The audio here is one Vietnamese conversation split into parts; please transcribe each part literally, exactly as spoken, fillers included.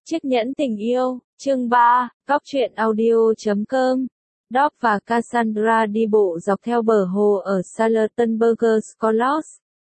Chiếc nhẫn tình yêu, chương ba, Góc truyện audio.com. Doc và Cassandra đi bộ dọc theo bờ hồ ở Charlottenburg Schloss.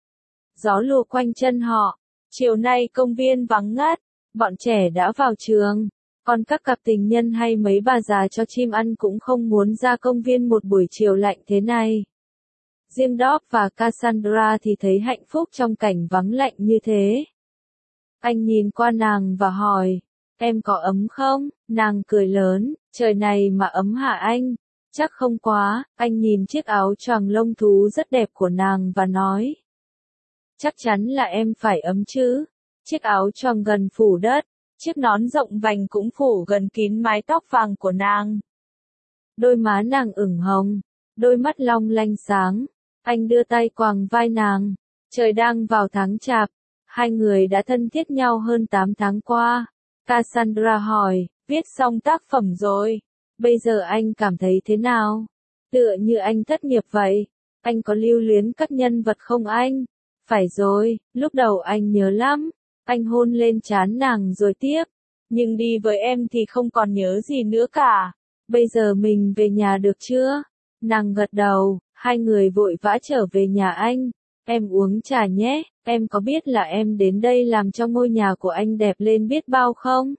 Gió lùa quanh chân họ. Chiều nay công viên vắng ngắt, bọn trẻ đã vào trường, còn các cặp tình nhân hay mấy bà già cho chim ăn cũng không muốn ra công viên một buổi chiều lạnh thế này. Riêng Doc và Cassandra thì thấy hạnh phúc trong cảnh vắng lạnh như thế. Anh nhìn qua nàng và hỏi, em có ấm không? Nàng cười lớn, trời này mà ấm hả anh? Chắc không quá. Anh nhìn chiếc áo choàng lông thú rất đẹp của nàng và nói, chắc chắn là em phải ấm chứ. Chiếc áo choàng gần phủ đất, chiếc nón rộng vành cũng phủ gần kín mái tóc vàng của nàng. Đôi má nàng ửng hồng, đôi mắt long lanh sáng. Anh đưa tay quàng vai nàng. Trời đang vào tháng chạp, hai người đã thân thiết nhau hơn tám tháng qua. Cassandra hỏi, viết xong tác phẩm rồi, bây giờ anh cảm thấy thế nào? Tựa như anh thất nghiệp vậy. Anh có lưu luyến các nhân vật không anh? Phải rồi, lúc đầu anh nhớ lắm. Anh hôn lên trán nàng rồi tiếp. Nhưng đi với em thì không còn nhớ gì nữa cả. Bây giờ mình về nhà được chưa? Nàng gật đầu, hai người vội vã trở về nhà anh. Em uống trà nhé, em có biết là em đến đây làm cho ngôi nhà của anh đẹp lên biết bao không?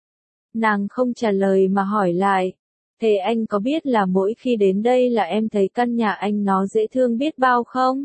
Nàng không trả lời mà hỏi lại, thế anh có biết là mỗi khi đến đây là em thấy căn nhà anh nó dễ thương biết bao không?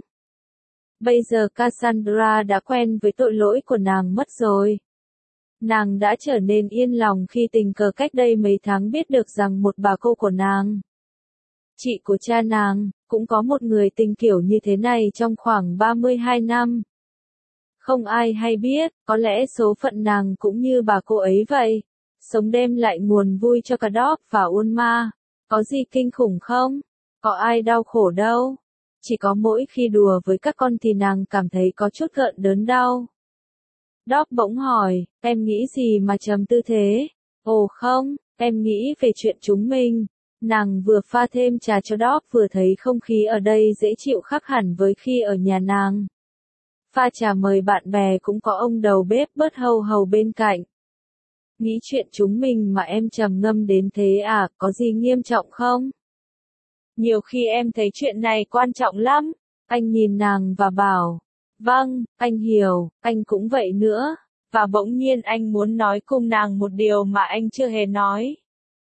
Bây giờ Cassandra đã quen với tội lỗi của nàng mất rồi. Nàng đã trở nên yên lòng khi tình cờ cách đây mấy tháng biết được rằng một bà cô của nàng, chị của cha nàng, cũng có một người tình kiểu như thế này trong khoảng ba mươi hai năm. Không ai hay biết, có lẽ số phận nàng cũng như bà cô ấy vậy. Sống đem lại nguồn vui cho cả Doc và Ulma. Có gì kinh khủng không? Có ai đau khổ đâu. Chỉ có mỗi khi đùa với các con thì nàng cảm thấy có chút gợn đớn đau. Doc bỗng hỏi, em nghĩ gì mà trầm tư thế? Ồ không, em nghĩ về chuyện chúng mình. Nàng vừa pha thêm trà cho Doc vừa thấy không khí ở đây dễ chịu khác hẳn với khi ở nhà nàng. Pha trà mời bạn bè cũng có ông đầu bếp bớt hầu hầu bên cạnh. Nghĩ chuyện chúng mình mà em trầm ngâm đến thế à, có gì nghiêm trọng không? Nhiều khi em thấy chuyện này quan trọng lắm. Anh nhìn nàng và bảo, vâng, anh hiểu, anh cũng vậy nữa. Và bỗng nhiên anh muốn nói cùng nàng một điều mà anh chưa hề nói.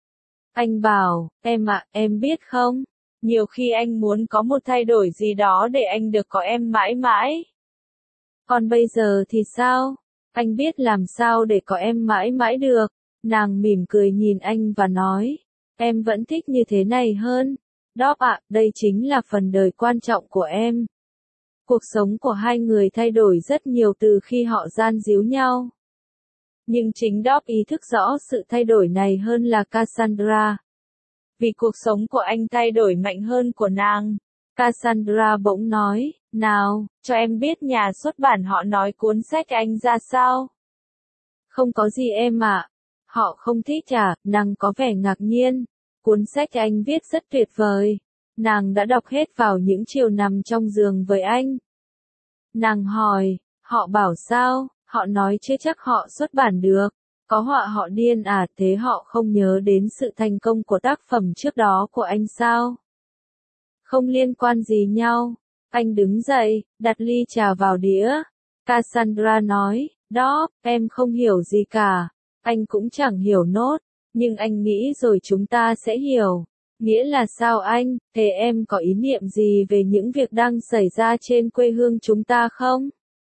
Anh bảo, em ạ, em biết không? Nhiều khi anh muốn có một thay đổi gì đó để anh được có em mãi mãi. Còn bây giờ thì sao? Anh biết làm sao để có em mãi mãi được. Nàng mỉm cười nhìn anh và nói, em vẫn thích như thế này hơn. Doc ạ, đây chính là phần đời quan trọng của em. Cuộc sống của hai người thay đổi rất nhiều từ khi họ gian díu nhau. Nhưng chính Doc ý thức rõ sự thay đổi này hơn là Cassandra. Vì cuộc sống của anh thay đổi mạnh hơn của nàng. Cassandra bỗng nói, nào, cho em biết nhà xuất bản họ nói cuốn sách anh ra sao? Không có gì em ạ. Họ không thích à? Nàng có vẻ ngạc nhiên. Cuốn sách anh viết rất tuyệt vời. Nàng đã đọc hết vào những chiều nằm trong giường với anh. Nàng hỏi, họ bảo sao? Họ nói chưa chắc họ xuất bản được. Có họa họ điên à, thế họ không nhớ đến sự thành công của tác phẩm trước đó của anh sao? Không liên quan gì nhau. Anh đứng dậy, đặt ly trà vào đĩa. Cassandra nói, đó, em không hiểu gì cả. Anh cũng chẳng hiểu nốt. Nhưng anh nghĩ rồi chúng ta sẽ hiểu. Nghĩa là sao anh? Thế em có ý niệm gì về những việc đang xảy ra trên quê hương chúng ta không?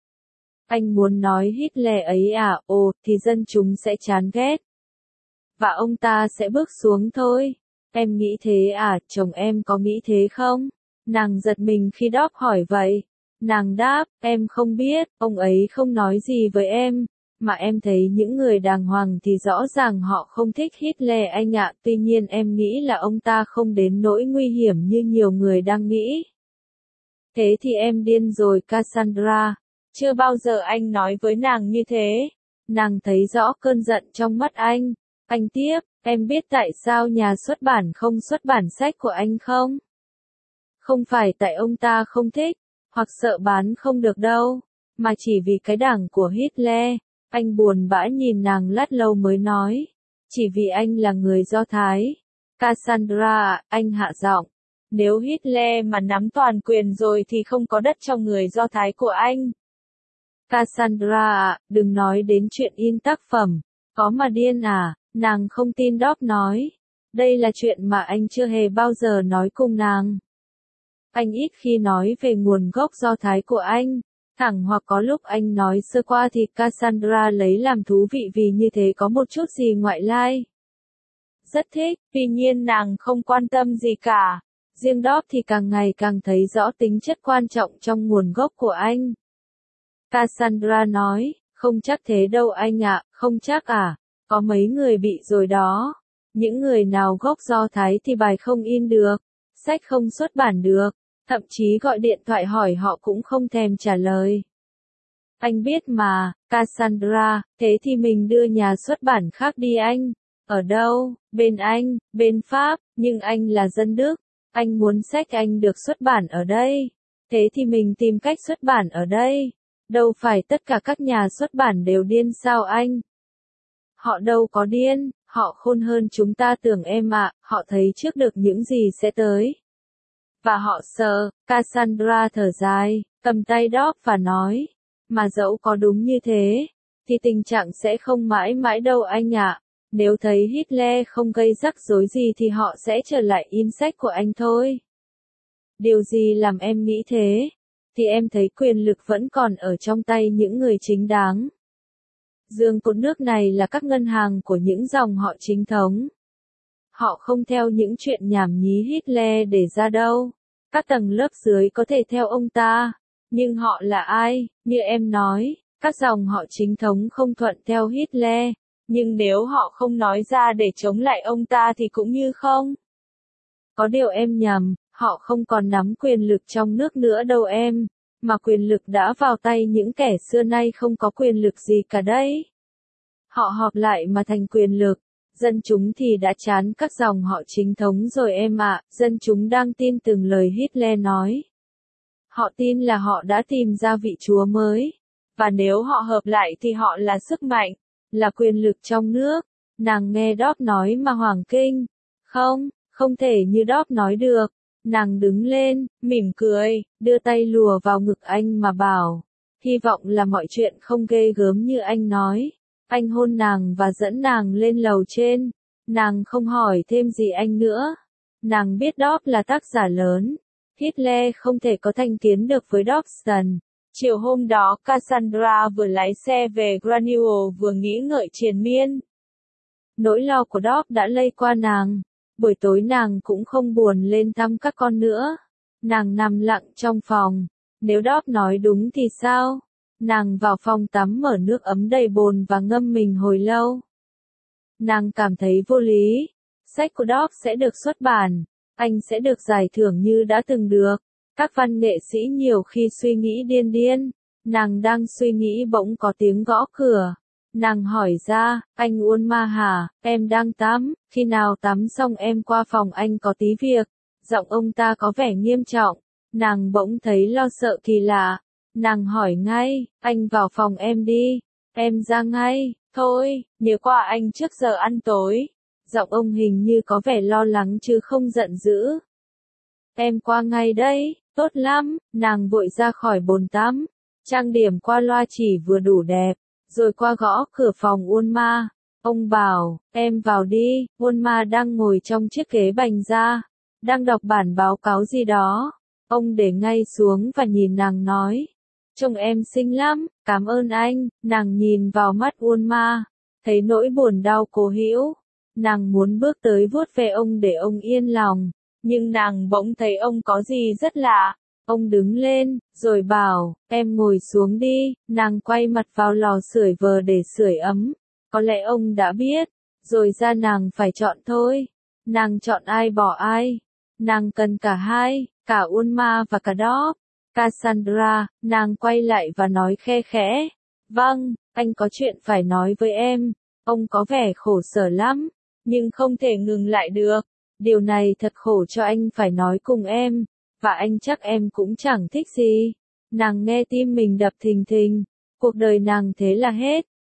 Anh muốn nói Hitler ấy à, ồ, thì dân chúng sẽ chán ghét. Và ông ta sẽ bước xuống thôi. Em nghĩ thế à, chồng em có nghĩ thế không? Nàng giật mình khi Doc hỏi vậy. Nàng đáp, em không biết, ông ấy không nói gì với em. Mà em thấy những người đàng hoàng thì rõ ràng họ không thích Hitler anh ạ. Tuy nhiên em nghĩ là ông ta không đến nỗi nguy hiểm như nhiều người đang nghĩ. Thế thì em điên rồi Cassandra. Chưa bao giờ anh nói với nàng như thế. Nàng thấy rõ cơn giận trong mắt anh. Anh tiếp, em biết tại sao nhà xuất bản không xuất bản sách của anh không? Không phải tại ông ta không thích, hoặc sợ bán không được đâu, mà chỉ vì cái đảng của Hitler. Anh buồn bã nhìn nàng lát lâu mới nói. Chỉ vì anh là người Do Thái. Cassandra, anh hạ giọng. Nếu Hitler mà nắm toàn quyền rồi thì không có đất trong người Do Thái của anh. Cassandra, đừng nói đến chuyện in tác phẩm. Có mà điên à, nàng không tin Dob nói. Đây là chuyện mà anh chưa hề bao giờ nói cùng nàng. Anh ít khi nói về nguồn gốc Do Thái của anh. Thẳng hoặc có lúc anh nói sơ qua thì Cassandra lấy làm thú vị vì như thế có một chút gì ngoại lai. Rất thích, tuy nhiên nàng không quan tâm gì cả. Riêng Dob thì càng ngày càng thấy rõ tính chất quan trọng trong nguồn gốc của anh. Cassandra nói, không chắc thế đâu anh ạ, không chắc à, có mấy người bị rồi đó. Những người nào gốc Do Thái thì bài không in được, sách không xuất bản được, thậm chí gọi điện thoại hỏi họ cũng không thèm trả lời. Anh biết mà, Cassandra, thế thì mình đưa nhà xuất bản khác đi anh. Ở đâu? Bên Anh, bên Pháp, nhưng anh là dân Đức. Anh muốn sách anh được xuất bản ở đây. Thế thì mình tìm cách xuất bản ở đây. Đâu phải tất cả các nhà xuất bản đều điên sao anh? Họ đâu có điên, họ khôn hơn chúng ta tưởng em ạ, họ thấy trước được những gì sẽ tới. Và họ sợ, Cassandra thở dài, cầm tay Dob và nói, mà dẫu có đúng như thế, thì tình trạng sẽ không mãi mãi đâu anh ạ. Nếu thấy Hitler không gây rắc rối gì thì họ sẽ trở lại in sách của anh thôi. Điều gì làm em nghĩ thế? Thì em thấy quyền lực vẫn còn ở trong tay những người chính đáng. Dương cột nước này là các ngân hàng của những dòng họ chính thống. Họ không theo những chuyện nhảm nhí Hitler để ra đâu. Các tầng lớp dưới có thể theo ông ta. Nhưng họ là ai? Như em nói, các dòng họ chính thống không thuận theo Hitler. Nhưng nếu họ không nói ra để chống lại ông ta thì cũng như không. Có điều em nhầm, họ không còn nắm quyền lực trong nước nữa đâu em. Mà quyền lực đã vào tay những kẻ xưa nay không có quyền lực gì cả đấy. Họ họp lại mà thành quyền lực. Dân chúng thì đã chán các dòng họ chính thống rồi em ạ, dân chúng đang tin từng lời Hitler nói. Họ tin là họ đã tìm ra vị chúa mới. Và nếu họ hợp lại thì họ là sức mạnh, là quyền lực trong nước. Nàng nghe Dob nói mà hoảng kinh. Không, không thể như Dob nói được. Nàng đứng lên, mỉm cười, đưa tay lùa vào ngực anh mà bảo. Hy vọng là mọi chuyện không ghê gớm như anh nói. Anh hôn nàng và dẫn nàng lên lầu trên. Nàng không hỏi thêm gì anh nữa. Nàng biết Dob là tác giả lớn. Hitler không thể có thành kiến được với Dobson. Chiều hôm đó Cassandra vừa lái xe về Granuel vừa nghĩ ngợi triền miên. Nỗi lo của Dob đã lây qua nàng. Buổi tối nàng cũng không buồn lên thăm các con nữa. Nàng nằm lặng trong phòng. Nếu Dob nói đúng thì sao? Nàng vào phòng tắm mở nước ấm đầy bồn và ngâm mình hồi lâu. Nàng cảm thấy vô lý. Sách của Dob sẽ được xuất bản. Anh sẽ được giải thưởng như đã từng được. Các văn nghệ sĩ nhiều khi suy nghĩ điên điên. Nàng đang suy nghĩ bỗng có tiếng gõ cửa. Nàng hỏi ra, anh Uôn Ma hả, em đang tắm, khi nào tắm xong em qua phòng anh có tí việc. Giọng ông ta có vẻ nghiêm trọng. Nàng bỗng thấy lo sợ kỳ lạ. Nàng hỏi ngay, anh vào phòng em đi. Em ra ngay, thôi, nhớ qua anh trước giờ ăn tối. Giọng ông hình như có vẻ lo lắng chứ không giận dữ. Em qua ngay đây, tốt lắm, nàng vội ra khỏi bồn tắm. Trang điểm qua loa chỉ vừa đủ đẹp. Rồi qua gõ cửa phòng Uôn Ma. Ông bảo, em vào đi. Uôn Ma đang ngồi trong chiếc ghế bành da. Đang đọc bản báo cáo gì đó. Ông để ngay xuống và nhìn nàng nói. Trông em xinh lắm, cảm ơn anh. Nàng nhìn vào mắt Uôn Ma. Thấy nỗi buồn đau cố hữu. Nàng muốn bước tới vuốt ve ông để ông yên lòng. Nhưng nàng bỗng thấy ông có gì rất lạ. Ông đứng lên, rồi bảo, em ngồi xuống đi, nàng quay mặt vào lò sưởi vờ để sưởi ấm. Có lẽ ông đã biết, rồi ra nàng phải chọn thôi. Nàng chọn ai bỏ ai. Nàng cần cả hai, cả Uôn Ma và cả Dob. Cassandra, nàng quay lại và nói khe khẽ. Vâng, anh có chuyện phải nói với em. Ông có vẻ khổ sở lắm, nhưng không thể ngừng lại được. Điều này thật khổ cho anh phải nói cùng em. Và anh chắc em cũng chẳng thích gì. Nàng nghe tim mình đập thình thình. Cuộc đời nàng thế là hết.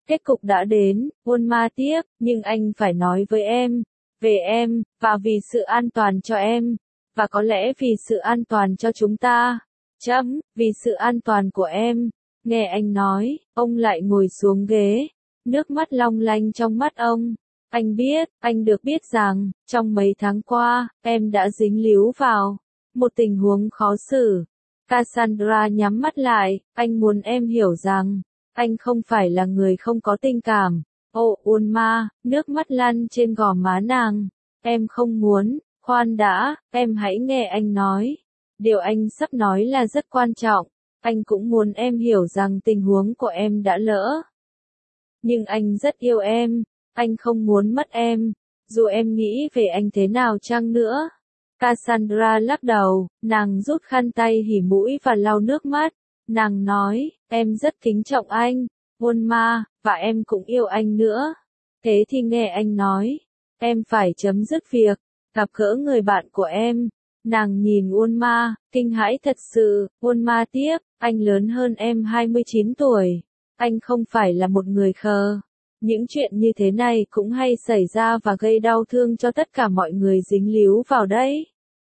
Kết cục đã đến, Wonma tiếp, nhưng anh phải nói với em, về em, và vì sự an toàn cho em, và có lẽ vì sự an toàn cho chúng ta. Chấm, vì sự an toàn của em. Nghe anh nói, ông lại ngồi xuống ghế, nước mắt long lanh trong mắt ông. Anh biết, anh được biết rằng, trong mấy tháng qua, em đã dính líu vào một tình huống khó xử. Cassandra nhắm mắt lại, anh muốn em hiểu rằng, anh không phải là người không có tình cảm. Ô Wonma, nước mắt lăn trên gò má nàng. Em không muốn, khoan đã, em hãy nghe anh nói. Điều anh sắp nói là rất quan trọng. Anh cũng muốn em hiểu rằng tình huống của em đã lỡ. Nhưng anh rất yêu em. Anh không muốn mất em. Dù em nghĩ về anh thế nào chăng nữa. Cassandra lắc đầu, nàng rút khăn tay hỉ mũi và lau nước mắt. Nàng nói, em rất kính trọng anh, Wonma, và em cũng yêu anh nữa. Thế thì nghe anh nói, em phải chấm dứt việc gặp gỡ người bạn của em. Nàng nhìn Wonma, kinh hãi thật sự. Wonma tiếp, anh lớn hơn em hai mươi chín tuổi. Anh không phải là một người khờ. Những chuyện như thế này cũng hay xảy ra và gây đau thương cho tất cả mọi người dính líu vào đấy.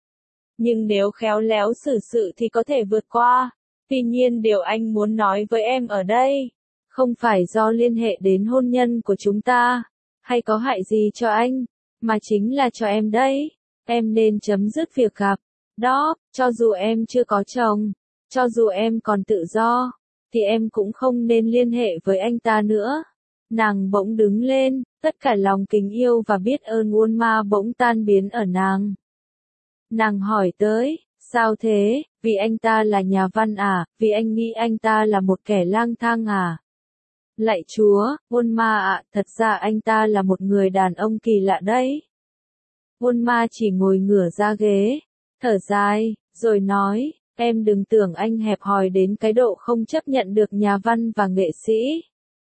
Nhưng nếu khéo léo xử sự thì có thể vượt qua. Tuy nhiên điều anh muốn nói với em ở đây, không phải do liên hệ đến hôn nhân của chúng ta, hay có hại gì cho anh, mà chính là cho em đấy. Em nên chấm dứt việc gặp. Đó, cho dù em chưa có chồng, cho dù em còn tự do, thì em cũng không nên liên hệ với anh ta nữa. Nàng bỗng đứng lên, tất cả lòng kính yêu và biết ơn Wonma bỗng tan biến ở nàng. Nàng hỏi tới, sao thế, vì anh ta là nhà văn à, vì anh nghĩ anh ta là một kẻ lang thang à? Lạy Chúa, Wonma ạ, thật ra anh ta là một người đàn ông kỳ lạ đấy. Wonma chỉ ngồi ngửa ra ghế, thở dài, rồi nói, em đừng tưởng anh hẹp hòi đến cái độ không chấp nhận được nhà văn và nghệ sĩ.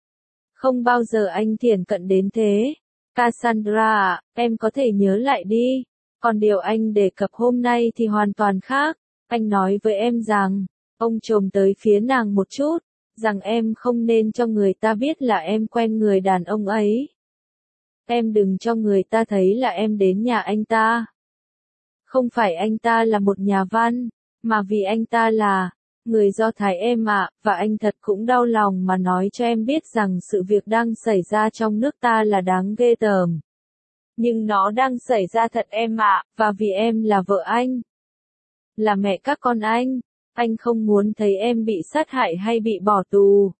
Không bao giờ anh thiển cận đến thế. Cassandra ạ, em có thể nhớ lại đi. Còn điều anh đề cập hôm nay thì hoàn toàn khác. Anh nói với em rằng, ông trồm tới phía nàng một chút, rằng em không nên cho người ta biết là em quen người đàn ông ấy. Em đừng cho người ta thấy là em đến nhà anh ta. Không phải anh ta là một nhà văn, mà vì anh ta là người Do Thái em ạ, và anh thật cũng đau lòng mà nói cho em biết rằng sự việc đang xảy ra trong nước ta là đáng ghê tởm. Nhưng nó đang xảy ra thật em ạ, và vì em là vợ anh, là mẹ các con anh, anh không muốn thấy em bị sát hại hay bị bỏ tù.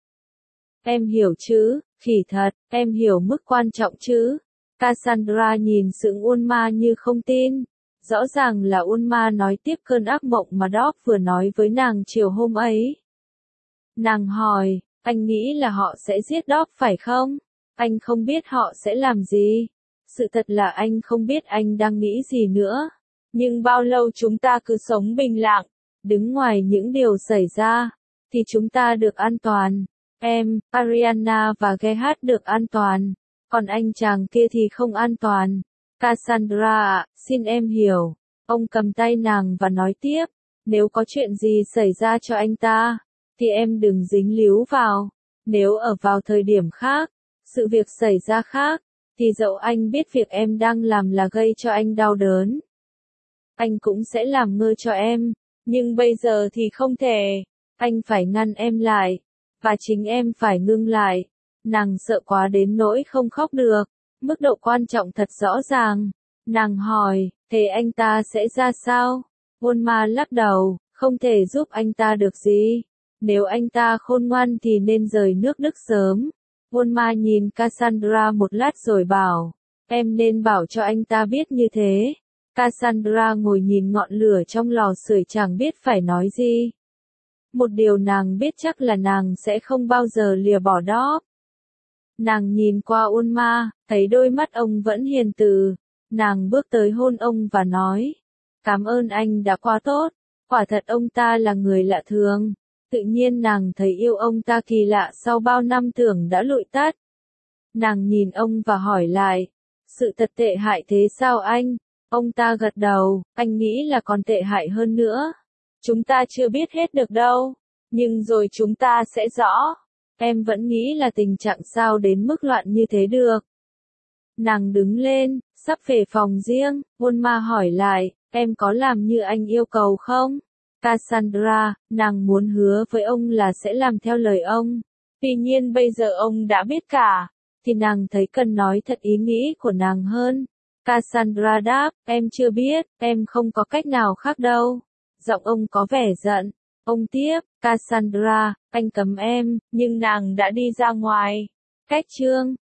Em hiểu chứ, khỉ thật, em hiểu mức quan trọng chứ. Cassandra nhìn sững Wonma như không tin. Rõ ràng là Wonma nói tiếp cơn ác mộng mà Doc vừa nói với nàng chiều hôm ấy. Nàng hỏi, anh nghĩ là họ sẽ giết Doc phải không? Anh không biết họ sẽ làm gì. Sự thật là anh không biết anh đang nghĩ gì nữa. Nhưng bao lâu chúng ta cứ sống bình lặng, đứng ngoài những điều xảy ra, thì chúng ta được an toàn. Em, Ariana và Gerhard được an toàn, còn anh chàng kia thì không an toàn. Cassandra ạ, xin em hiểu. Ông cầm tay nàng và nói tiếp, nếu có chuyện gì xảy ra cho anh ta, thì em đừng dính líu vào. Nếu ở vào thời điểm khác, sự việc xảy ra khác, thì dẫu anh biết việc em đang làm là gây cho anh đau đớn, anh cũng sẽ làm ngơ cho em. Nhưng bây giờ thì không thể. Anh phải ngăn em lại. Và chính em phải ngưng lại. Nàng sợ quá đến nỗi không khóc được. Mức độ quan trọng thật rõ ràng. Nàng hỏi, thế anh ta sẽ ra sao? Wonma lắc đầu, không thể giúp anh ta được gì. Nếu anh ta khôn ngoan thì nên rời nước Đức sớm. Wonma nhìn Cassandra một lát rồi bảo, em nên bảo cho anh ta biết như thế. Cassandra ngồi nhìn ngọn lửa trong lò sưởi chẳng biết phải nói gì. Một điều nàng biết chắc là nàng sẽ không bao giờ lìa bỏ đó. Nàng nhìn qua Wonma, thấy đôi mắt ông vẫn hiền từ. Nàng bước tới hôn ông và nói, cảm ơn anh đã quá tốt. Quả thật ông ta là người lạ thường. Tự nhiên nàng thấy yêu ông ta kỳ lạ sau bao năm tưởng đã lụi tắt. Nàng nhìn ông và hỏi lại, sự thật tệ hại thế sao anh? Ông ta gật đầu, anh nghĩ là còn tệ hại hơn nữa. Chúng ta chưa biết hết được đâu, nhưng rồi chúng ta sẽ rõ. em vẫn nghĩ là tình trạng sao đến mức loạn như thế được. Nàng đứng lên, sắp về phòng riêng, Volma hỏi lại, em có làm như anh yêu cầu không? Cassandra, nàng muốn hứa với ông là sẽ làm theo lời ông. Tuy nhiên bây giờ ông đã biết cả, thì nàng thấy cần nói thật ý nghĩ của nàng hơn. Cassandra đáp, em chưa biết, em không có cách nào khác đâu. Giọng ông có vẻ giận. Ông tiếp, Cassandra, anh cấm em, nhưng nàng đã đi ra ngoài. Cách chương